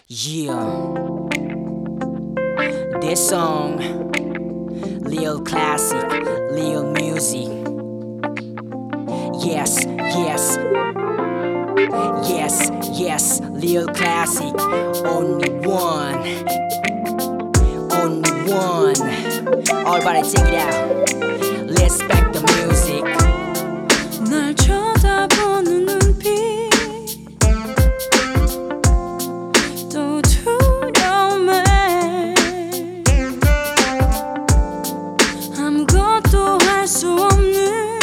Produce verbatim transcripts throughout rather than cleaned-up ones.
Yeah, this song, real classic, real music. Yes, yes, yes, yes, real classic. Only one, only one. Everybody take it out. Let's back the music. 날 쳐다보는 눈빛 또 두려움에 아무것도 할 수 없는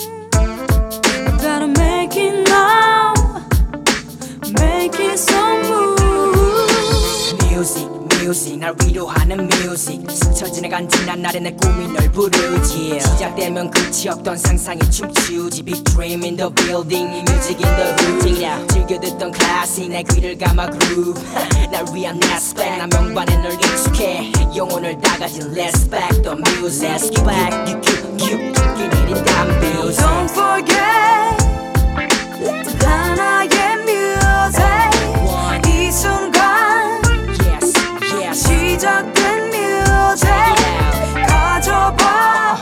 Gotta make it now Make it so move Music, music, 날 위로하는 music. 스쳐 지나간 지난 날의 내 꿈이 널 부르지. 시작되면 끝이 없던 상상에 춤추지. Big dream in the building, music in the room. 즐겨 듣던 클래식 내 귀를 감아 groove. 날 위한 aspect, 나 명반에 널 익숙해. 영혼을 다 가진 let's back the music. Let's get back, you keep, keep, keep 내린 담비. Don't forget 하나의 music 이 순간 Yes, yes. 시작된 music 가져봐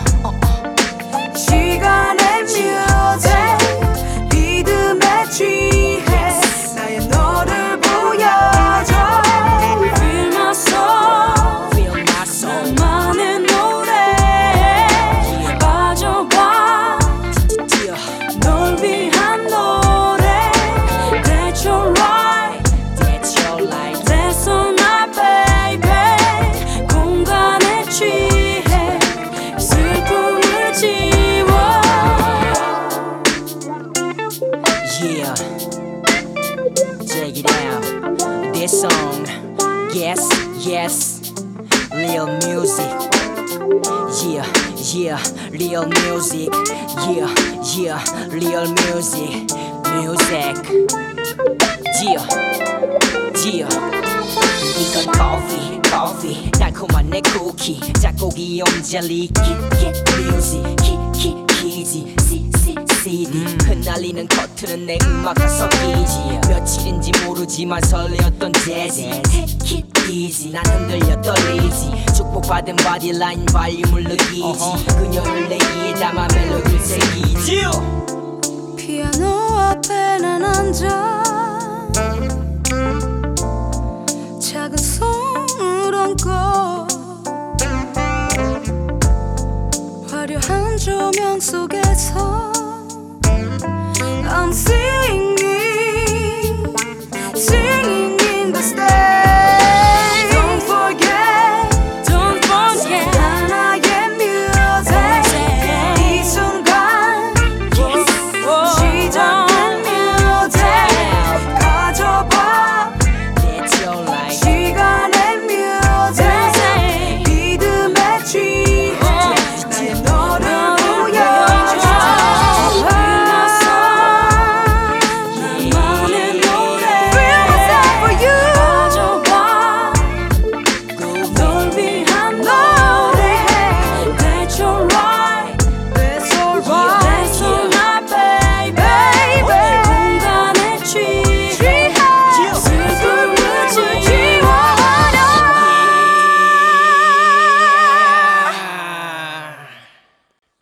시간의 music 리듬에 취해 나의 너를 보여줘 Feel my soul Feel my soul. 나만의 노래 빠져봐 Yeah, 널 위한 노래 That's your right that's your life. That's all my baby 공간에 취해 슬픔을 지워 Yeah, check it out. This song, yes, yes, real music. Yeah, yeah, real music. Yeah, yeah, real music. Music. Yeah, yeah. 이건 커피, 커피. 달콤한 내 쿠키. 작곡이 옴젤리. Get, get music. 키, 키, 키지. 시, 시, 씨디. 흩날리는 커트는 내 음악과 섞이지. 며칠인지 모르지만 설레었던 재즈. Take it easy. 난 흔들려 떨리지. 축복받은 바디라인 발륨을 느끼지. 그녀를 내 귀에 담아 멜로디를 새기지. 피아노 앞에 난 앉아 작은 손을 얹고 화려한 조명 속에